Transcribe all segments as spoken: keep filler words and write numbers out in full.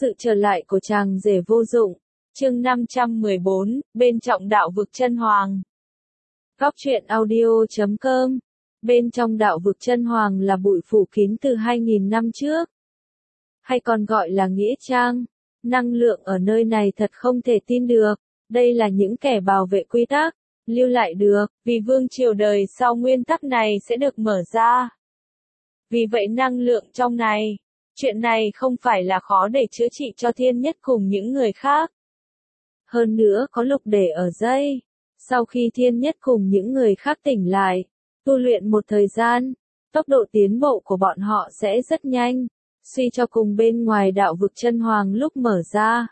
Sự trở lại của chàng rể vô dụng. Chương năm trăm mười bốn, bên trong đạo vực chân hoàng. Góc truyện audio chấm com. Bên trong đạo vực chân hoàng là bụi phủ kín từ hai nghìn năm trước, hay còn gọi là nghĩa trang. Năng lượng ở nơi này thật không thể tin được. Đây là những kẻ bảo vệ quy tắc, lưu lại được, vì vương triều đời sau nguyên tắc này sẽ được mở ra. Vì vậy năng lượng trong này, chuyện này không phải là khó để chữa trị cho thiên nhất cùng những người khác. Hơn nữa có lục để ở dây. Sau khi thiên nhất cùng những người khác tỉnh lại, tu luyện một thời gian, tốc độ tiến bộ của bọn họ sẽ rất nhanh. Suy cho cùng bên ngoài đạo vực chân hoàng lúc mở ra,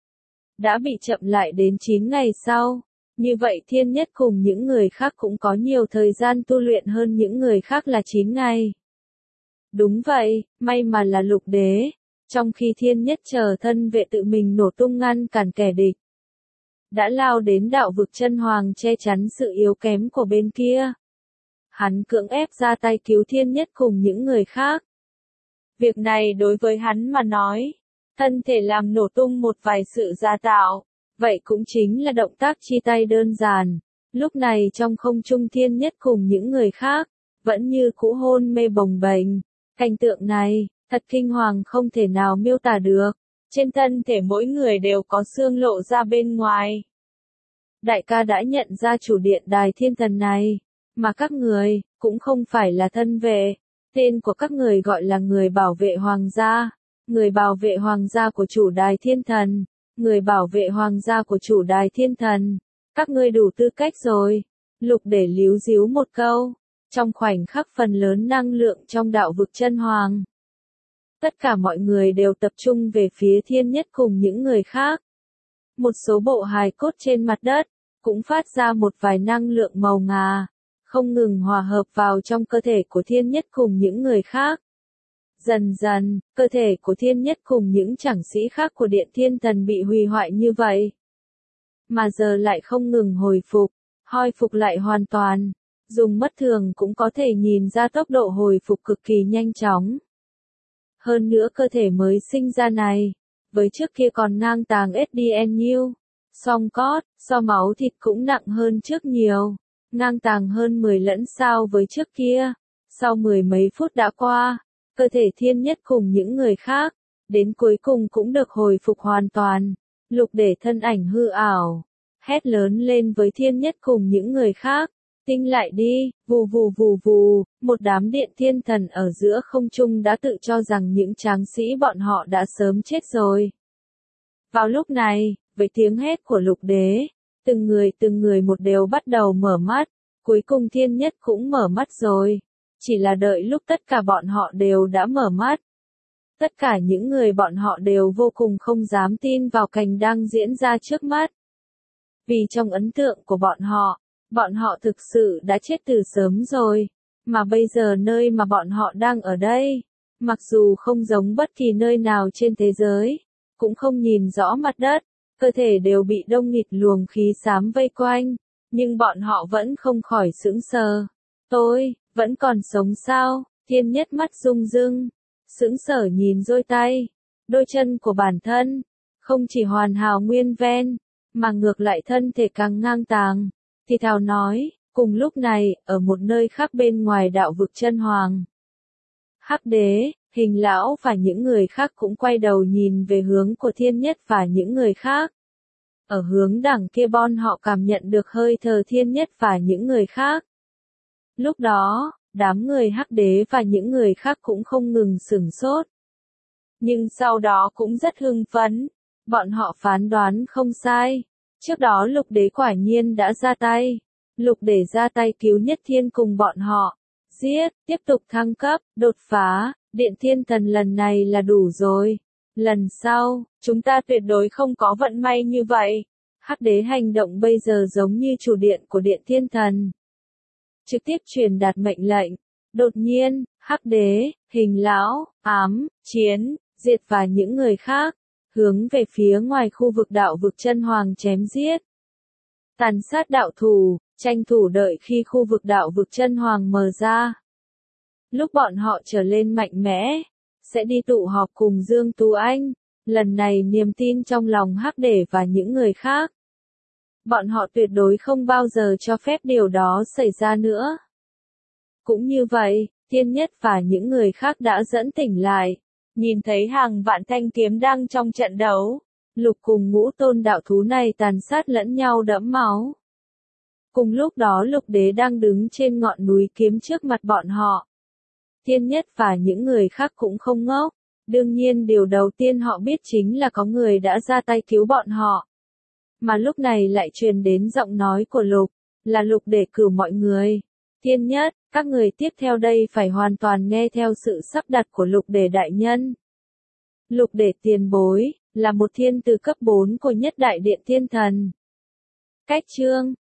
đã bị chậm lại đến chín ngày sau. Như vậy thiên nhất cùng những người khác cũng có nhiều thời gian tu luyện hơn những người khác là chín ngày. Đúng vậy, may mà là lục đế. Trong khi thiên nhất chờ thân vệ tự mình nổ tung ngăn cản kẻ địch, đã lao đến đạo vực chân hoàng che chắn sự yếu kém của bên kia. Hắn cưỡng ép ra tay cứu thiên nhất cùng những người khác. Việc này đối với hắn mà nói, thân thể làm nổ tung một vài sự gia tạo, vậy cũng chính là động tác chi tay đơn giản. Lúc này trong không trung thiên nhất cùng những người khác, vẫn như cũ hôn mê bồng bềnh. Cảnh tượng này, thật kinh hoàng không thể nào miêu tả được. Trên thân thể mỗi người đều có xương lộ ra bên ngoài. Đại ca đã nhận ra chủ điện đài thiên thần này, mà các người, cũng không phải là thân vệ. Tên của các người gọi là người bảo vệ hoàng gia, người bảo vệ hoàng gia của chủ đài thiên thần, người bảo vệ hoàng gia của chủ đài thiên thần. Các ngươi đủ tư cách rồi. Lục để líu díu một câu. Trong khoảnh khắc phần lớn năng lượng trong đạo vực chân hoàng, tất cả mọi người đều tập trung về phía thiên nhất cùng những người khác. Một số bộ hài cốt trên mặt đất, cũng phát ra một vài năng lượng màu ngà, không ngừng hòa hợp vào trong cơ thể của thiên nhất cùng những người khác. Dần dần, cơ thể của thiên nhất cùng những chảng sĩ khác của điện thiên thần bị hủy hoại như vậy, mà giờ lại không ngừng hồi phục, hồi phục lại hoàn toàn. Dùng mắt thường cũng có thể nhìn ra tốc độ hồi phục cực kỳ nhanh chóng. Hơn nữa cơ thể mới sinh ra này, với trước kia còn ngang tàng ét đê en u, song cốt, so máu thịt cũng nặng hơn trước nhiều, ngang tàng hơn mười lẫn sao với trước kia. Sau mười mấy phút đã qua, cơ thể thiên nhất cùng những người khác, đến cuối cùng cũng được hồi phục hoàn toàn. Lục để thân ảnh hư ảo, hét lớn lên với thiên nhất cùng những người khác. Tinh lại đi, vù vù vù vù, một đám điện thiên thần ở giữa không trung đã tự cho rằng những tráng sĩ bọn họ đã sớm chết rồi. Vào lúc này, với tiếng hét của lục đế, từng người từng người một đều bắt đầu mở mắt, cuối cùng thiên nhất cũng mở mắt rồi. Chỉ là đợi lúc tất cả bọn họ đều đã mở mắt. Tất cả những người bọn họ đều vô cùng không dám tin vào cảnh đang diễn ra trước mắt. Vì trong ấn tượng của bọn họ, bọn họ thực sự đã chết từ sớm rồi, mà bây giờ nơi mà bọn họ đang ở đây, mặc dù không giống bất kỳ nơi nào trên thế giới, cũng không nhìn rõ mặt đất, cơ thể đều bị đông nghịt luồng khí xám vây quanh, nhưng bọn họ vẫn không khỏi sững sờ. Tôi, vẫn còn sống sao? Thiên nhất mắt rung rưng, sững sờ nhìn đôi tay, đôi chân của bản thân, không chỉ hoàn hảo nguyên ven, mà ngược lại thân thể càng ngang tàng. Thì thào nói, cùng lúc này, ở một nơi khác bên ngoài đạo vực chân hoàng, Hắc đế, Hình lão và những người khác cũng quay đầu nhìn về hướng của thiên nhất và những người khác. Ở hướng đằng kia bọn họ cảm nhận được hơi thở thiên nhất và những người khác. Lúc đó, đám người Hắc đế và những người khác cũng không ngừng sửng sốt. Nhưng sau đó cũng rất hưng phấn, bọn họ phán đoán không sai. Trước đó lục đế quả nhiên đã ra tay. Lục để ra tay cứu nhất thiên cùng bọn họ. Giết, tiếp tục thăng cấp, đột phá, điện thiên thần lần này là đủ rồi. Lần sau, chúng ta tuyệt đối không có vận may như vậy. Hắc đế hành động bây giờ giống như chủ điện của điện thiên thần. Trực tiếp truyền đạt mệnh lệnh. Đột nhiên, Hắc đế, Hình lão, ám, chiến, diệt và những người khác, hướng về phía ngoài khu vực đạo vực chân hoàng chém giết. Tàn sát đạo thủ, tranh thủ đợi khi khu vực đạo vực chân hoàng mở ra. Lúc bọn họ trở lên mạnh mẽ, sẽ đi tụ họp cùng Dương Tú Anh, Lần này niềm tin trong lòng Hắc Để và những người khác. Bọn họ tuyệt đối không bao giờ cho phép điều đó xảy ra nữa. Cũng như vậy, Thiên Nhất và những người khác đã dẫn tỉnh lại. Nhìn thấy hàng vạn thanh kiếm đang trong trận đấu. Lục cùng ngũ tôn đạo thú này tàn sát lẫn nhau đẫm máu. Cùng lúc đó Lục Đế đang đứng trên ngọn núi kiếm trước mặt bọn họ. Thiên Nhất và những người khác cũng không ngốc. Đương nhiên điều đầu tiên họ biết chính là có người đã ra tay cứu bọn họ. Mà lúc này lại truyền đến giọng nói của Lục, là Lục Để cử mọi người. Thiên Nhất, các người tiếp theo đây phải hoàn toàn nghe theo sự sắp đặt của Lục Để đại nhân. Lục Để tiền bối, là một thiên từ cấp bốn của Nhất Đại Điện Thiên Thần. Cách chương